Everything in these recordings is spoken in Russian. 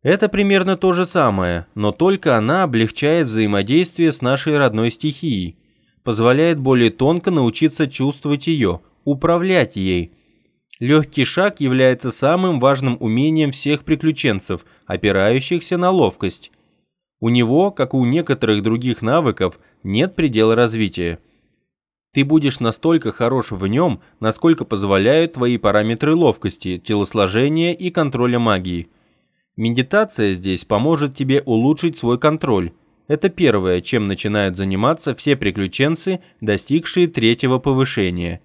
Это примерно то же самое, но только она облегчает взаимодействие с нашей родной стихией, позволяет более тонко научиться чувствовать ее, управлять ей. Легкий шаг является самым важным умением всех приключенцев, опирающихся на ловкость. У него, как и у некоторых других навыков, нет предела развития. Ты будешь настолько хорош в нем, насколько позволяют твои параметры ловкости, телосложения и контроля магии. Медитация здесь поможет тебе улучшить свой контроль. Это первое, чем начинают заниматься все приключенцы, достигшие 3-го повышения.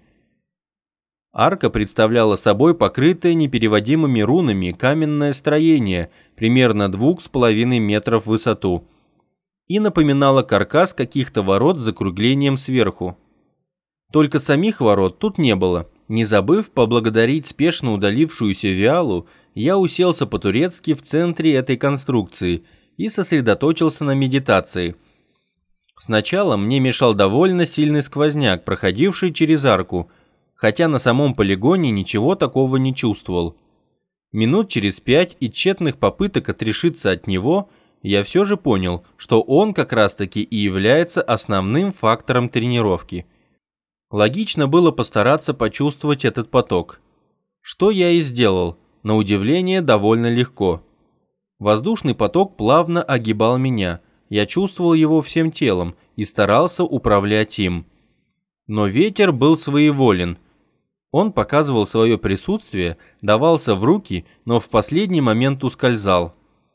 Арка представляла собой покрытое непереводимыми рунами каменное строение, примерно 2,5 метров в высоту, и напоминала каркас каких-то ворот с закруглением сверху. Только самих ворот тут не было. Не забыв поблагодарить спешно удалившуюся Виалу, я уселся по-турецки в центре этой конструкции и сосредоточился на медитации. Сначала мне мешал довольно сильный сквозняк, проходивший через арку, хотя на самом полигоне ничего такого не чувствовал. Минут через 5 и тщетных попыток отрешиться от него, я все же понял, что он как раз-таки и является основным фактором тренировки. Логично было постараться почувствовать этот поток. Что я и сделал, на удивление довольно легко. Воздушный поток плавно огибал меня, я чувствовал его всем телом и старался управлять им. Но ветер был своеволен. Он показывал свое присутствие, давался в руки, но в последний момент ускользал.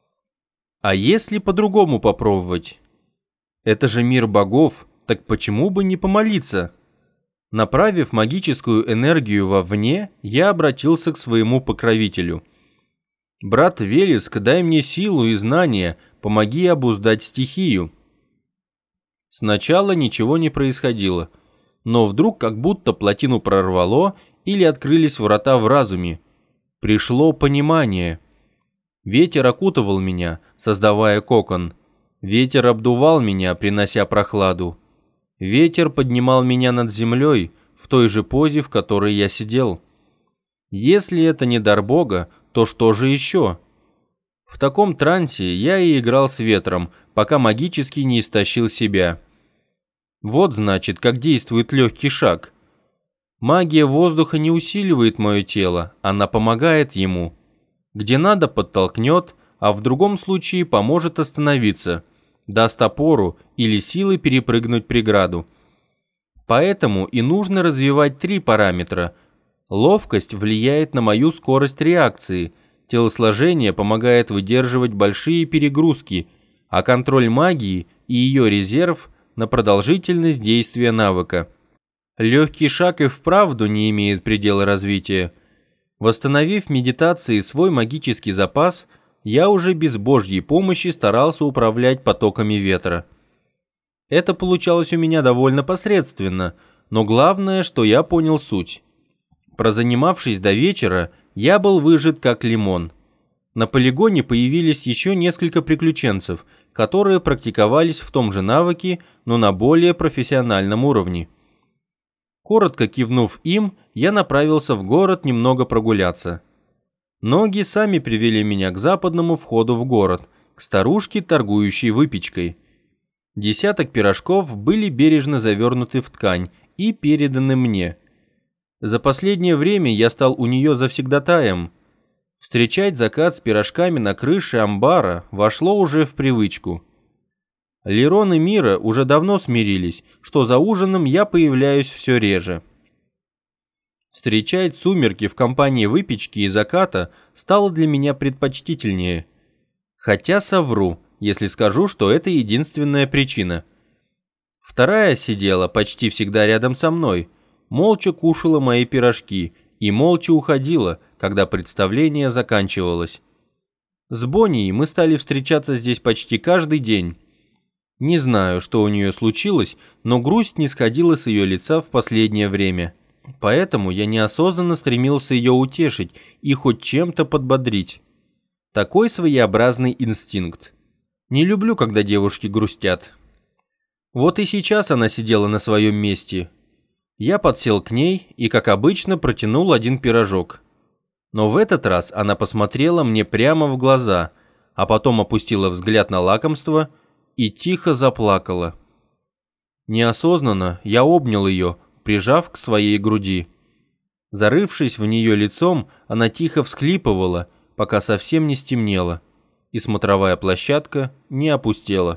А если по-другому попробовать? Это же мир богов, так почему бы не помолиться? Направив магическую энергию вовне, я обратился к своему покровителю. «Брат Велеск, дай мне силу и знания, помоги обуздать стихию». Сначала ничего не происходило, но вдруг как будто плотину прорвало или открылись врата в разуме. Пришло понимание. Ветер окутывал меня, создавая кокон. Ветер обдувал меня, принося прохладу. Ветер поднимал меня над землей, в той же позе, в которой я сидел. Если это не дар Бога, то что же еще? В таком трансе я и играл с ветром, пока магически не истощил себя. Вот значит, как действует легкий шаг. Магия воздуха не усиливает мое тело, она помогает ему. Где надо, подтолкнет, а в другом случае поможет остановиться, даст опору или силой перепрыгнуть преграду. Поэтому и нужно развивать 3 параметра. Ловкость влияет на мою скорость реакции, телосложение помогает выдерживать большие перегрузки, а контроль магии и ее резерв на продолжительность действия навыка. Легкий шаг и вправду не имеет предела развития. Восстановив медитацией свой магический запас, я уже без Божьей помощи старался управлять потоками ветра. Это получалось у меня довольно посредственно, но главное, что я понял суть. Прозанимавшись до вечера, я был выжат как лимон. На полигоне появились еще несколько приключенцев, которые практиковались в том же навыке, но на более профессиональном уровне. Коротко кивнув им, я направился в город немного прогуляться. Ноги сами привели меня к западному входу в город, к старушке, торгующей выпечкой. Десяток пирожков были бережно завернуты в ткань и переданы мне. За последнее время я стал у нее завсегдатаем. Встречать закат с пирожками на крыше амбара вошло уже в привычку. Лерон и Мира уже давно смирились, что за ужином я появляюсь все реже. Встречать сумерки в компании выпечки и заката стало для меня предпочтительнее. Хотя совру, если скажу, что это единственная причина. Вторая сидела почти всегда рядом со мной, молча кушала мои пирожки и молча уходила, когда представление заканчивалось. С Боннией мы стали встречаться здесь почти каждый день. Не знаю, что у нее случилось, но грусть не сходила с ее лица в последнее время. Поэтому я неосознанно стремился ее утешить и хоть чем-то подбодрить. Такой своеобразный инстинкт. Не люблю, когда девушки грустят. Вот и сейчас она сидела на своем месте. Я подсел к ней и, как обычно, протянул один пирожок. Но в этот раз она посмотрела мне прямо в глаза, а потом опустила взгляд на лакомство и тихо заплакала. Неосознанно я обнял ее, прижав к своей груди. Зарывшись в нее лицом, она тихо всхлипывала, пока совсем не стемнело, и смотровая площадка не опустела.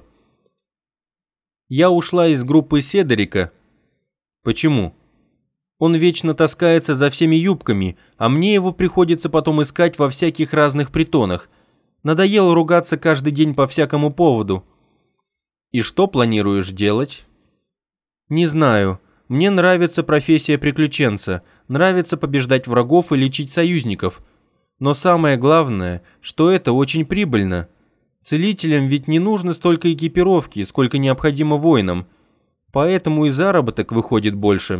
Я ушла из группы Седорика. Почему? Он вечно таскается за всеми юбками, а мне его приходится потом искать во всяких разных притонах. Надоело ругаться каждый день по всякому поводу. И что планируешь делать? Не знаю. Мне нравится профессия приключенца, нравится побеждать врагов и лечить союзников. Но самое главное, что это очень прибыльно. Целителям ведь не нужно столько экипировки, сколько необходимо воинам. Поэтому и заработок выходит больше.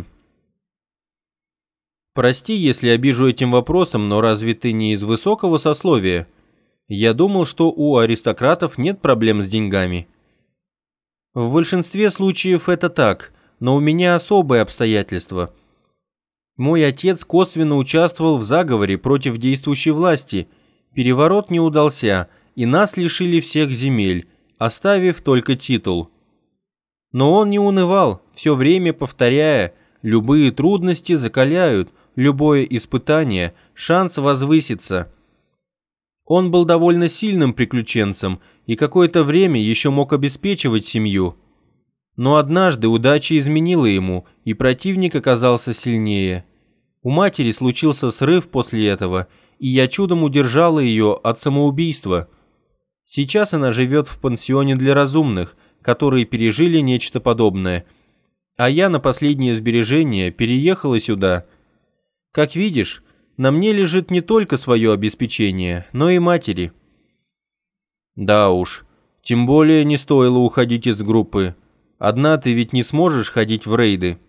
Прости, если обижу этим вопросом, но разве ты не из высокого сословия? Я думал, что у аристократов нет проблем с деньгами. В большинстве случаев это так, но у меня особые обстоятельства. Мой отец косвенно участвовал в заговоре против действующей власти. Переворот не удался, и нас лишили всех земель, оставив только титул. Но он не унывал, все время повторяя: любые трудности закаляют, любое испытание – шанс возвыситься. Он был довольно сильным приключенцем и какое-то время еще мог обеспечивать семью. Но однажды удача изменила ему, и противник оказался сильнее. У матери случился срыв после этого, и я чудом удержала ее от самоубийства. Сейчас она живет в пансионе для разумных, которые пережили нечто подобное. А я на последнее сбережение переехала сюда. Как видишь, на мне лежит не только свое обеспечение, но и матери. Да уж, тем более не стоило уходить из группы. Одна ты ведь не сможешь ходить в рейды.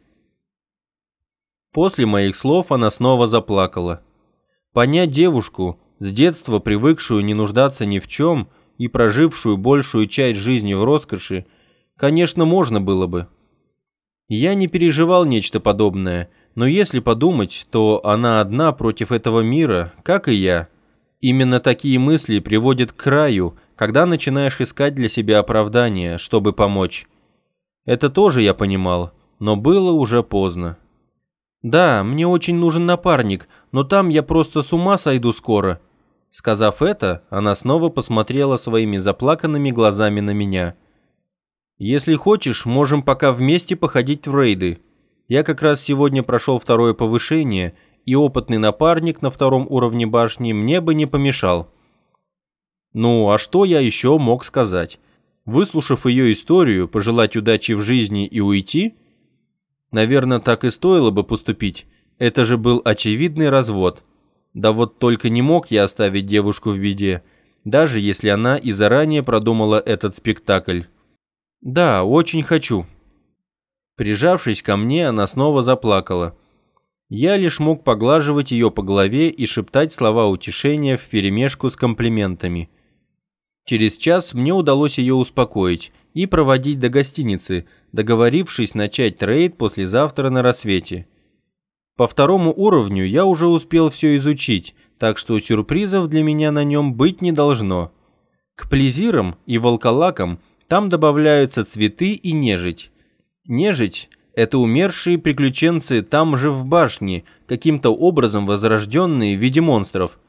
После моих слов она снова заплакала. Понять девушку, с детства привыкшую не нуждаться ни в чем и прожившую большую часть жизни в роскоши, конечно, можно было бы. Я не переживал нечто подобное, но если подумать, то она одна против этого мира, как и я. Именно такие мысли приводят к краю, когда начинаешь искать для себя оправдания, чтобы помочь. Это тоже я понимал, но было уже поздно. «Да, мне очень нужен напарник, но там я просто с ума сойду скоро». Сказав это, она снова посмотрела своими заплаканными глазами на меня. «Если хочешь, можем пока вместе походить в рейды. Я как раз сегодня прошел второе повышение, и опытный напарник на втором уровне башни мне бы не помешал». Ну, а что я еще мог сказать? Выслушав ее историю, пожелать удачи в жизни и уйти? Наверное, так и стоило бы поступить. Это же был очевидный развод. Да вот только не мог я оставить девушку в беде, даже если она и заранее продумала этот спектакль. «Да, очень хочу». Прижавшись ко мне, она снова заплакала. Я лишь мог поглаживать ее по голове и шептать слова утешения вперемешку с комплиментами. Через час мне удалось ее успокоить и проводить до гостиницы, договорившись начать рейд послезавтра на рассвете. По второму уровню я уже успел все изучить, так что сюрпризов для меня на нем быть не должно. К плезирам и волколакам там добавляются цветы и нежить. Нежить – это умершие приключенцы там же в башне, каким-то образом возрожденные в виде монстров.